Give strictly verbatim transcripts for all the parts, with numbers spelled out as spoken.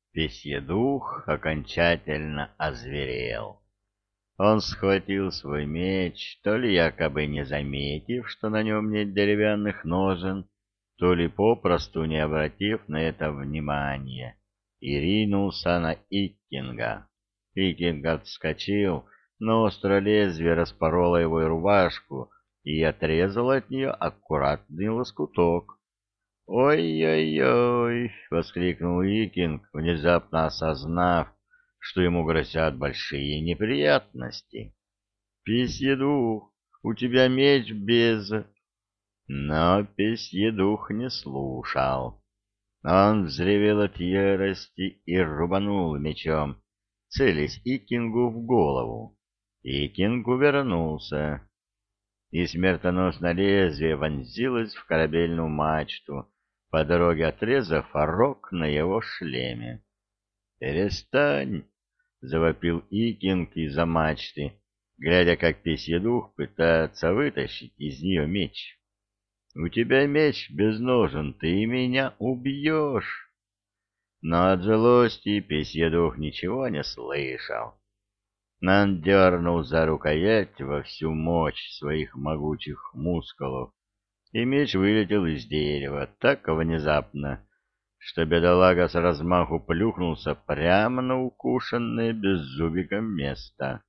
Песьедух окончательно озверел. Он схватил свой меч, то ли якобы не заметив, что на нем нет деревянных ножен, то ли попросту не обратив на это внимания, и ринулся на Иккинга. Иккинг отскочил, но острое лезвие распороло его рубашку и отрезало от нее аккуратный лоскуток. «Ой-ой-ой!» — воскликнул Икинг, внезапно осознав, что ему грозят большие неприятности. «Песьедух, у тебя меч без...» Но Песьедух не слушал. Он взревел от ярости и рубанул мечом, целясь Икингу в голову. Икинг увернулся, и смертоносное лезвие вонзилось в корабельную мачту, по дороге отрезав рог на его шлеме. «Перестань!» — завопил Икинг из-за мачты, глядя, как Песьедух пытается вытащить из нее меч. «У тебя меч без ножен, ты меня убьешь!» Но от злости Песьедух ничего не слышал. Он дернул за рукоять во всю мощь своих могучих мускулов, и меч вылетел из дерева так внезапно, что бедолага с размаху плюхнулся прямо на укушенное беззубиком место.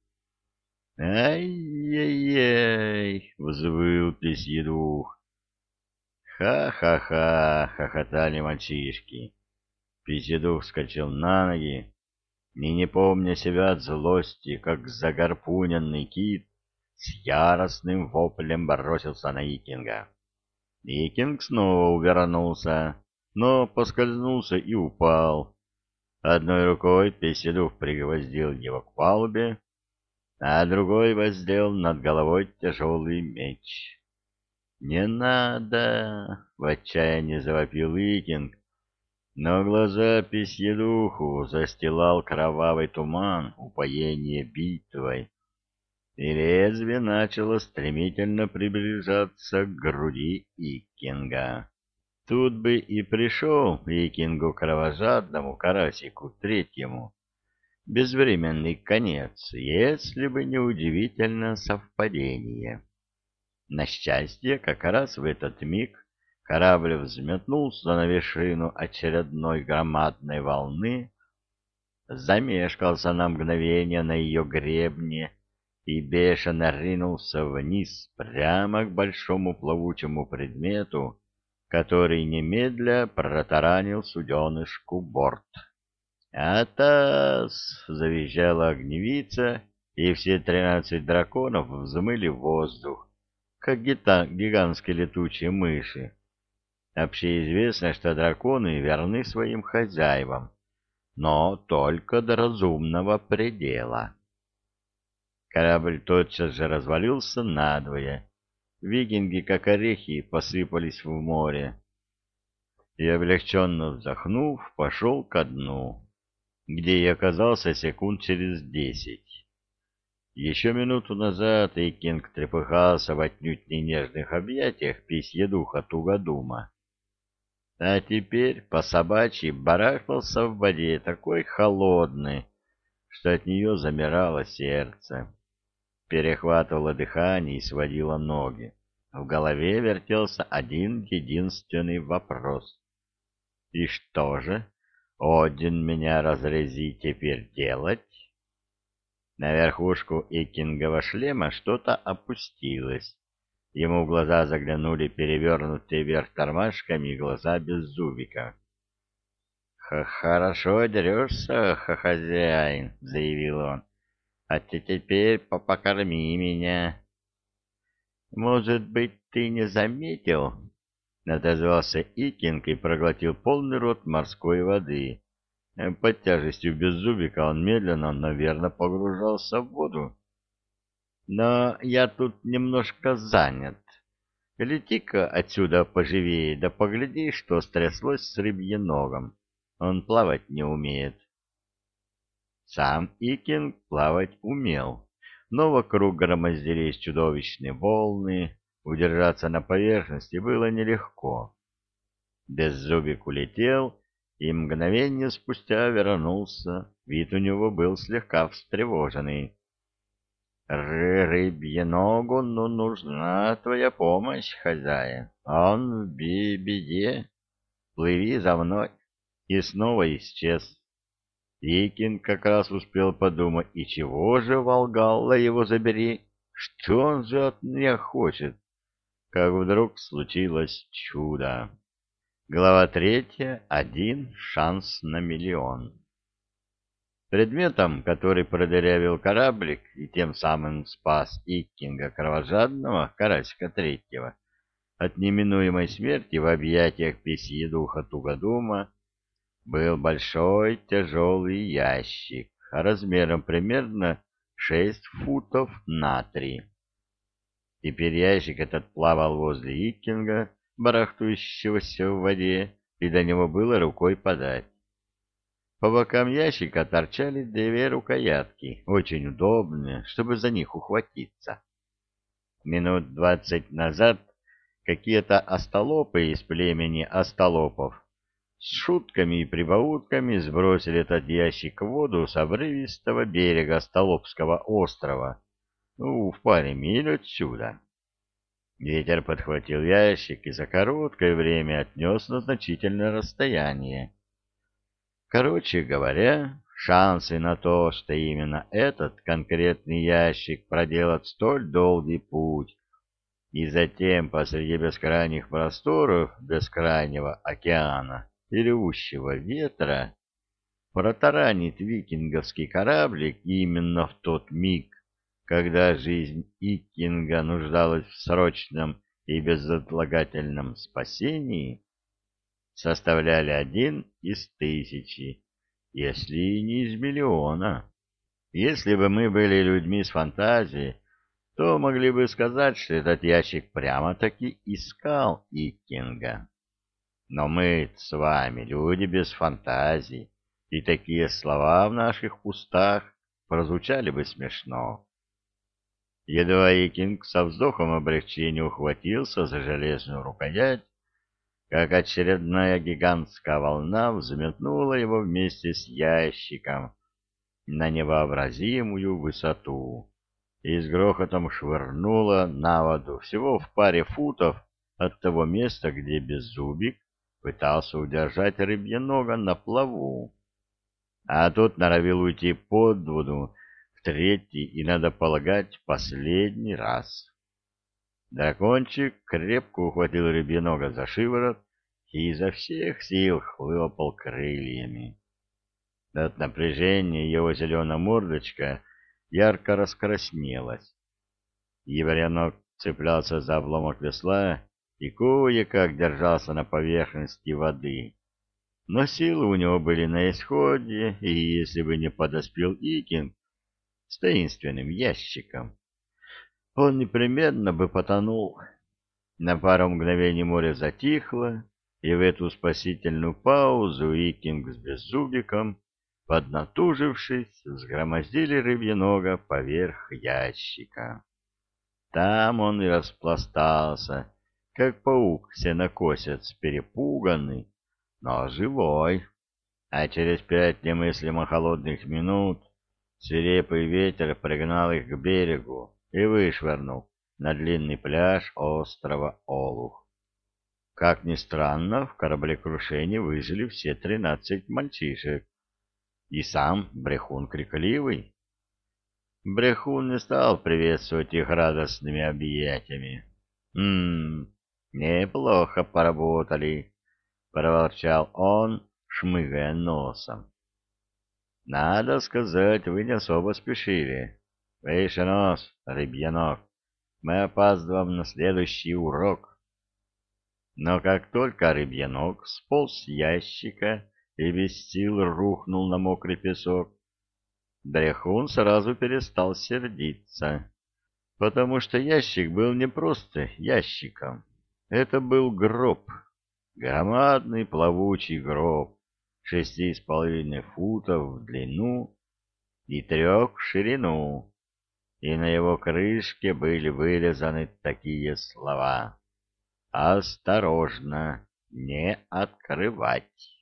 «Ай-яй-яй!» — взвыл Песьедух. «Ха-ха-ха!» — хохотали мальчишки. Песьедух вскочил на ноги и, не помня себя от злости, как загорпуненный кит, с яростным воплем бросился на Икинга. Икинг снова увернулся, но поскользнулся и упал. Одной рукой Песьедух пригвоздил его к палубе, а другой воздел над головой тяжелый меч. «Не надо!» — в отчаянии завопил Икинг, но глаза Песьедуху застилал кровавый туман упоения битвой, и лезвие начало стремительно приближаться к груди Иккинга. Тут бы и пришел Иккингу кровожадному карасику третьему безвременный конец, если бы не удивительное совпадение. На счастье, как раз в этот миг корабль взметнулся на вершину очередной громадной волны, замешкался на мгновение на ее гребне и бешено ринулся вниз прямо к большому плавучему предмету, который немедля протаранил суденышку борт. «Атас!» — завизжала огневица, и все тринадцать драконов взмыли в воздух, как гита- гигантские летучие мыши. Общеизвестно, что драконы верны своим хозяевам, но только до разумного предела. Корабль тотчас же развалился надвое. Викинги, как орехи, посыпались в море, и, облегченно вздохнув, пошел ко дну, где и оказался секунд через десять. Еще минуту назад Икинг трепыхался в отнюдь не нежных объятиях Песьедуха Тугодума, а теперь по собачьи барахтался в воде такой холодный, что от нее замирало сердце, перехватывало дыхание и сводило ноги. В голове вертелся один единственный вопрос. И что же, Один меня разрези теперь делать? На верхушку Икингова шлема что-то опустилось. Ему в глаза заглянули перевернутые вверх тормашками глаза Беззубика. «Хорошо дерешься, хозяин», — заявил он. «А ты теперь покорми меня». «Может быть, ты не заметил?» — отозвался Икинг и проглотил полный рот морской воды. Под тяжестью Беззубика он медленно, но верно погружался в воду. «Но я тут немножко занят. Лети-ка отсюда поживее, да погляди, что стряслось с рыбьеногом. Он плавать не умеет». Сам Икинг плавать умел, но вокруг громоздились чудовищные волны, удержаться на поверхности было нелегко. Беззубик улетел, и мгновение спустя вернулся. Вид у него был слегка встревоженный. Рыбьеногу, ну, нужна твоя помощь, хозяин. Он в би- беде. Плыви за мной. И снова исчез. Викинг как раз успел подумать, и чего же, Волгалла, его забери? Что он же от меня хочет? Как вдруг случилось чудо. Глава третья. Один шанс на миллион. Предметом, который продырявил кораблик и тем самым спас Иккинга кровожадного, Карасика Третьего, от неминуемой смерти в объятиях песьедуха Тугодума, был большой тяжелый ящик, размером примерно шесть футов на три. Теперь ящик этот плавал возле Иккинга, барахтающегося в воде, и до него было рукой подать. По бокам ящика торчали две рукоятки, очень удобные, чтобы за них ухватиться. Минут двадцать назад какие-то остолопы из племени остолопов с шутками и прибаутками сбросили этот ящик в воду с обрывистого берега Остолопского острова, ну, в паре миль отсюда. Ветер подхватил ящик и за короткое время отнес на значительное расстояние. Короче говоря, шансы на то, что именно этот конкретный ящик проделает столь долгий путь и затем посреди бескрайних просторов бескрайнего океана и ревущего ветра протаранит викинговский кораблик именно в тот миг, когда жизнь Иккинга нуждалась в срочном и безотлагательном спасении, составляли один из тысячи, если и не из миллиона. Если бы мы были людьми с фантазией, то могли бы сказать, что этот ящик прямо-таки искал Иккинга. Но мы с вами люди без фантазии, и такие слова в наших устах прозвучали бы смешно. Едва Иккинг со вздохом облегчения ухватился за железную рукоять, как очередная гигантская волна взметнула его вместе с ящиком на невообразимую высоту и с грохотом швырнула на воду всего в паре футов от того места, где Беззубик пытался удержать рыбьенога на плаву. А тот норовил уйти под воду в третий и, надо полагать, последний раз. Дракончик крепко ухватил рыбьенога за шиворот и изо всех сил хлопал крыльями. От напряжения его зеленая мордочка ярко раскраснелась. Ебрянок цеплялся за обломок весла и кое-как держался на поверхности воды. Но силы у него были на исходе, и если бы не подоспел Иккинг с таинственным ящиком, он непременно бы потонул. На пару мгновений море затихло, и в эту спасительную паузу Иккинг с Беззубиком, поднатужившись, взгромоздили рыбьенога поверх ящика. Там он и распластался, как паук-сенокосец, перепуганный, но живой. А через пять немыслимо холодных минут свирепый ветер пригнал их к берегу и вышвырнул на длинный пляж острова Олух. Как ни странно, в кораблекрушении выжили все тринадцать мальчишек. И сам Брехун Крикливый. Брехун не стал приветствовать их радостными объятиями. «М-м, неплохо поработали», — проворчал он, шмыгая носом. «Надо сказать, вы не особо спешили. Выше нос, рыбьянок, мы опаздываем на следующий урок». Но как только рыбьянок сполз с ящика и без сил рухнул на мокрый песок, Брехун сразу перестал сердиться, потому что ящик был не просто ящиком. Это был гроб, громадный плавучий гроб, шести с половиной футов в длину и трех в ширину, и на его крышке были вырезаны такие слова: «Осторожно, не открывать».